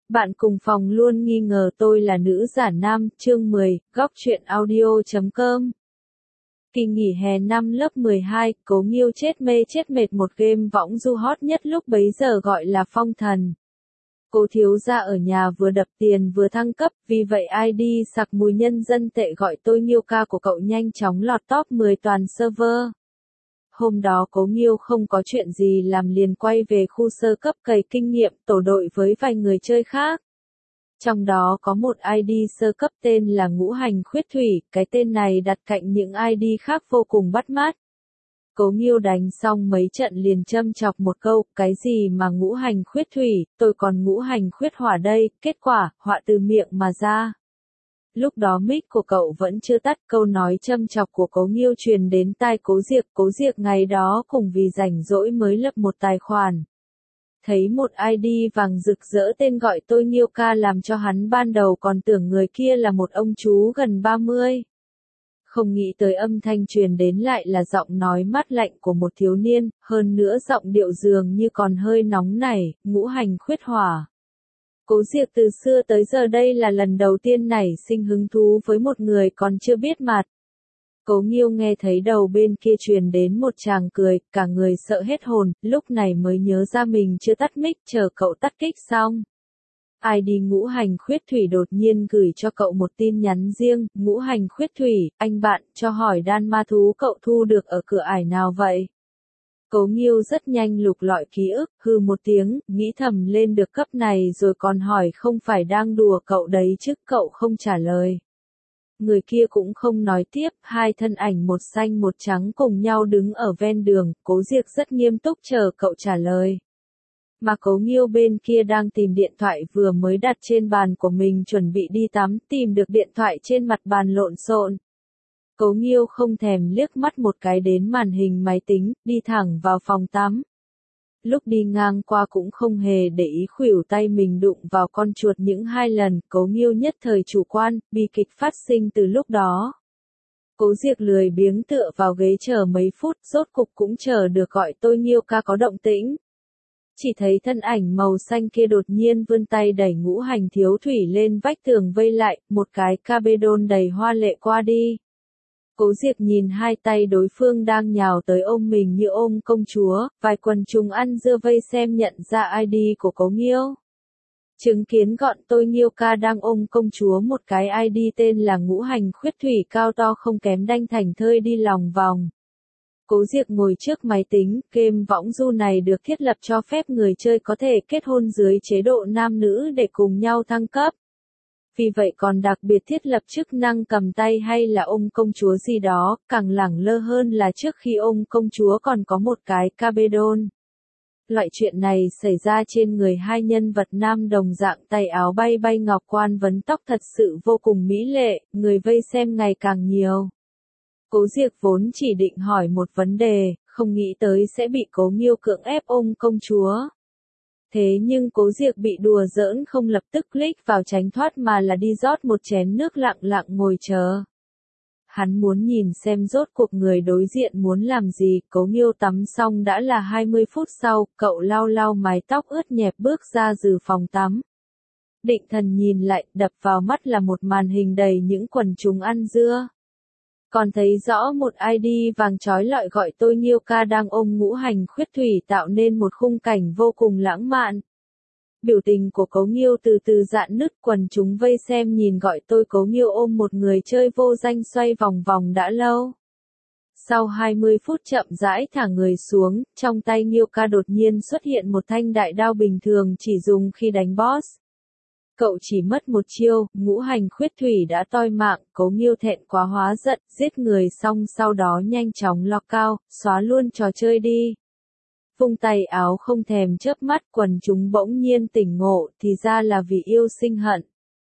Bạn cùng phòng luôn nghi ngờ tôi là nữ giả nam, chương 10, góc truyện audio.com. Kỳ nghỉ hè năm lớp 12, Cố Nghiêu chết mê chết mệt một game võng du hot nhất lúc bấy giờ gọi là Phong Thần. Cố thiếu gia ở nhà vừa đập tiền vừa thăng cấp, vì vậy ID sặc mùi nhân dân tệ gọi tôi Nghiêu ca của cậu nhanh chóng lọt top 10 toàn server. Hôm đó Cố Nghiêu không có chuyện gì làm liền quay về khu sơ cấp cày kinh nghiệm tổ đội với vài người chơi khác. Trong đó có một ID sơ cấp tên là Ngũ Hành Khuyết Thủy, cái tên này đặt cạnh những ID khác vô cùng bắt mắt. Cố Nghiêu đánh xong mấy trận liền châm chọc một câu, cái gì mà Ngũ Hành Khuyết Thủy, tôi còn Ngũ Hành Khuyết Hỏa đây, kết quả, họa từ miệng mà ra. Lúc đó mic của cậu vẫn chưa tắt, câu nói châm chọc của Cố Nghiêu truyền đến tai Cố Diệc ngày đó cùng vì rảnh rỗi mới lập một tài khoản. Thấy một ID vàng rực rỡ tên gọi tôi Nghiêu ca làm cho hắn ban đầu còn tưởng người kia là một ông chú gần 30. Không nghĩ tới âm thanh truyền đến lại là giọng nói mát lạnh của một thiếu niên, hơn nữa giọng điệu dường như còn hơi nóng nảy, Ngũ Hành Khuyết Hỏa. Cố Diệc từ xưa tới giờ đây là lần đầu tiên nảy sinh hứng thú với một người còn chưa biết mặt. Cố Nghiêu nghe thấy đầu bên kia truyền đến một tràng cười, cả người sợ hết hồn, lúc này mới nhớ ra mình chưa tắt mic, chờ cậu tắt kích xong. ID Ngũ Hành Khuyết Thủy đột nhiên gửi cho cậu một tin nhắn riêng, Ngũ Hành Khuyết Thủy, anh bạn, cho hỏi đan ma thú cậu thu được ở cửa ải nào vậy? Cố Nghiêu rất nhanh lục lọi ký ức, hừ một tiếng, nghĩ thầm lên được cấp này rồi còn hỏi không phải đang đùa cậu đấy chứ, cậu không trả lời. Người kia cũng không nói tiếp, hai thân ảnh một xanh một trắng cùng nhau đứng ở ven đường, Cố Diệc rất nghiêm túc chờ cậu trả lời. Mà Cố Nghiêu bên kia đang tìm điện thoại vừa mới đặt trên bàn của mình chuẩn bị đi tắm, tìm được điện thoại trên mặt bàn lộn xộn. Cố Nghiêu không thèm liếc mắt một cái đến màn hình máy tính, đi thẳng vào phòng tắm. Lúc đi ngang qua cũng không hề để ý khuỷu tay mình đụng vào con chuột những 2 lần, Cố Nghiêu nhất thời chủ quan, bi kịch phát sinh từ lúc đó. Cố Diệc lười biếng tựa vào ghế chờ mấy phút, rốt cục cũng chờ được gọi tôi Nghiêu ca có động tĩnh. Chỉ thấy thân ảnh màu xanh kia đột nhiên vươn tay đẩy Ngũ Hành Thiếu Thủy lên vách tường vây lại, một cái cabedon đầy hoa lệ qua đi. Cố Diệc nhìn hai tay đối phương đang nhào tới ôm mình như ôm công chúa, vài quần chúng ăn dưa vây xem nhận ra ID của Cố Nghiêu. Chứng kiến gọn tôi Nghiêu ca đang ôm công chúa một cái ID tên là Ngũ Hành Khuyết Thủy cao to không kém đanh thảnh thơi đi lòng vòng. Cố Diệc ngồi trước máy tính, game võng du này được thiết lập cho phép người chơi có thể kết hôn dưới chế độ nam nữ để cùng nhau thăng cấp. Vì vậy còn đặc biệt thiết lập chức năng cầm tay hay là ôm công chúa gì đó, càng lẳng lơ hơn là trước khi ôm công chúa còn có một cái cabedon. Loại chuyện này xảy ra trên người hai nhân vật nam đồng dạng tay áo bay bay ngọc quan vấn tóc thật sự vô cùng mỹ lệ, người vây xem ngày càng nhiều. Cố Diệc vốn chỉ định hỏi một vấn đề, không nghĩ tới sẽ bị Cố Nghiêu cưỡng ép ôm công chúa. Thế nhưng Cố Diệc bị đùa giỡn không lập tức click vào tránh thoát mà là đi rót một chén nước lặng lặng ngồi chờ. Hắn muốn nhìn xem rốt cuộc người đối diện muốn làm gì, Cố Nghiêu tắm xong đã là 20 phút sau, cậu lau lau mái tóc ướt nhẹp bước ra từ phòng tắm. Định thần nhìn lại, đập vào mắt là một màn hình đầy những quần chúng ăn dưa. Còn thấy rõ một ID vàng chói lọi gọi tôi Nghiêu ca đang ôm Ngũ Hành Khuyết Thủy tạo nên một khung cảnh vô cùng lãng mạn. Biểu tình của Cố Nghiêu từ từ rạn nứt, quần chúng vây xem nhìn gọi tôi Cố Nghiêu ôm một người chơi vô danh xoay vòng vòng đã lâu. Sau 20 phút chậm rãi thả người xuống, trong tay Nghiêu ca đột nhiên xuất hiện một thanh đại đao bình thường chỉ dùng khi đánh boss. Cậu chỉ mất một chiêu, Ngũ Hành Khuyết Thủy đã toi mạng, Cố Nghiêu thẹn quá hóa giận, giết người xong sau đó nhanh chóng lock out, xóa luôn trò chơi đi. Vung tay áo không thèm chớp mắt, quần chúng bỗng nhiên tỉnh ngộ, thì ra là vì yêu sinh hận.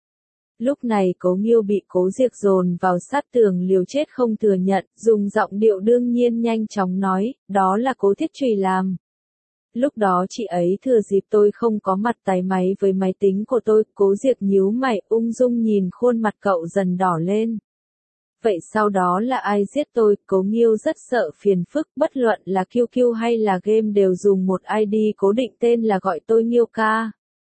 Lúc này Cố Nghiêu bị Cố Diệc dồn vào sát tường liều chết không thừa nhận, dùng giọng điệu đương nhiên nhanh chóng nói, đó là Cố Thiết Trùy làm. Lúc đó chị ấy thừa dịp tôi không có mặt tái máy với máy tính của tôi, Cố Diệc nhíu mày ung dung nhìn khuôn mặt cậu dần đỏ lên. Vậy sau đó là ai giết tôi? Cố Nghiêu rất sợ phiền phức, bất luận là QQ hay là game đều dùng một ID cố định tên là gọi tôi Nghiêu ca.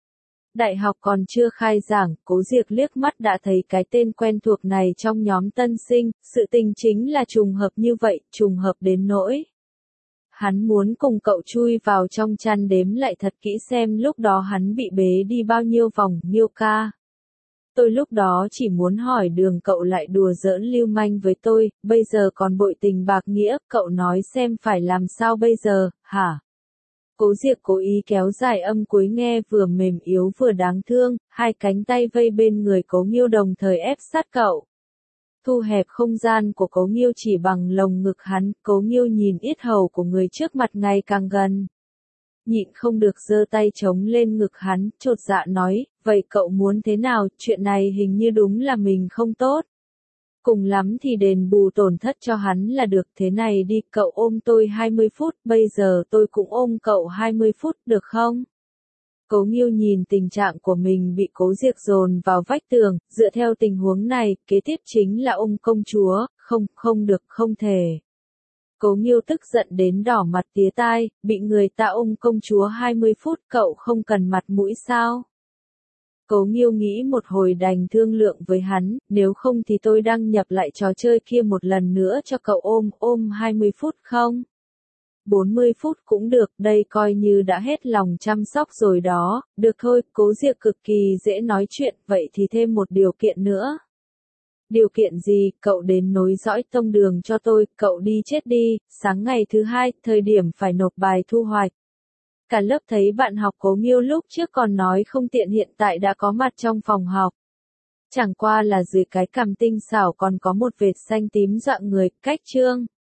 Đại học còn chưa khai giảng, Cố Diệc liếc mắt đã thấy cái tên quen thuộc này trong nhóm tân sinh, sự tình chính là trùng hợp như vậy, trùng hợp đến nỗi. Hắn muốn cùng cậu chui vào trong chăn đếm lại thật kỹ xem lúc đó hắn bị bế đi bao nhiêu vòng, Nghiêu ca. Tôi lúc đó chỉ muốn hỏi đường cậu lại đùa giỡn lưu manh với tôi, bây giờ còn bội tình bạc nghĩa, cậu nói xem phải làm sao bây giờ, hả? Cố Diệc cố ý kéo dài âm cuối nghe vừa mềm yếu vừa đáng thương, hai cánh tay vây bên người Cố Nghiêu đồng thời ép sát cậu. Thu hẹp không gian của Cố Nghiêu chỉ bằng lồng ngực hắn, Cố Nghiêu nhìn yết hầu của người trước mặt ngày càng gần. Nhịn không được giơ tay chống lên ngực hắn, chột dạ nói, vậy cậu muốn thế nào, chuyện này hình như đúng là mình không tốt. Cùng lắm thì đền bù tổn thất cho hắn là được, thế này đi, cậu ôm tôi 20 phút, bây giờ tôi cũng ôm cậu 20 phút, được không? Cố Nghiêu nhìn tình trạng của mình bị Cố Diệc dồn vào vách tường, dựa theo tình huống này, kế tiếp chính là ôm công chúa, không được, không thể. Cố Nghiêu tức giận đến đỏ mặt tía tai, bị người ta ôm công chúa 20 phút, cậu không cần mặt mũi sao? Cố Nghiêu nghĩ một hồi đành thương lượng với hắn, nếu không thì tôi đăng nhập lại trò chơi kia một lần nữa cho cậu ôm 20 phút không? 40 phút cũng được, đây coi như đã hết lòng chăm sóc rồi đó, được thôi, Cố Diệc cực kỳ dễ nói chuyện, vậy thì thêm một điều kiện nữa. Điều kiện gì, cậu đến nối dõi tông đường cho tôi, cậu đi chết đi, sáng ngày thứ hai, thời điểm phải nộp bài thu hoạch. Cả lớp thấy bạn học Cố Nghiêu lúc trước còn nói không tiện hiện tại đã có mặt trong phòng học. Chẳng qua là dưới cái cằm tinh xảo còn có một vệt xanh tím dọa người, cách chương.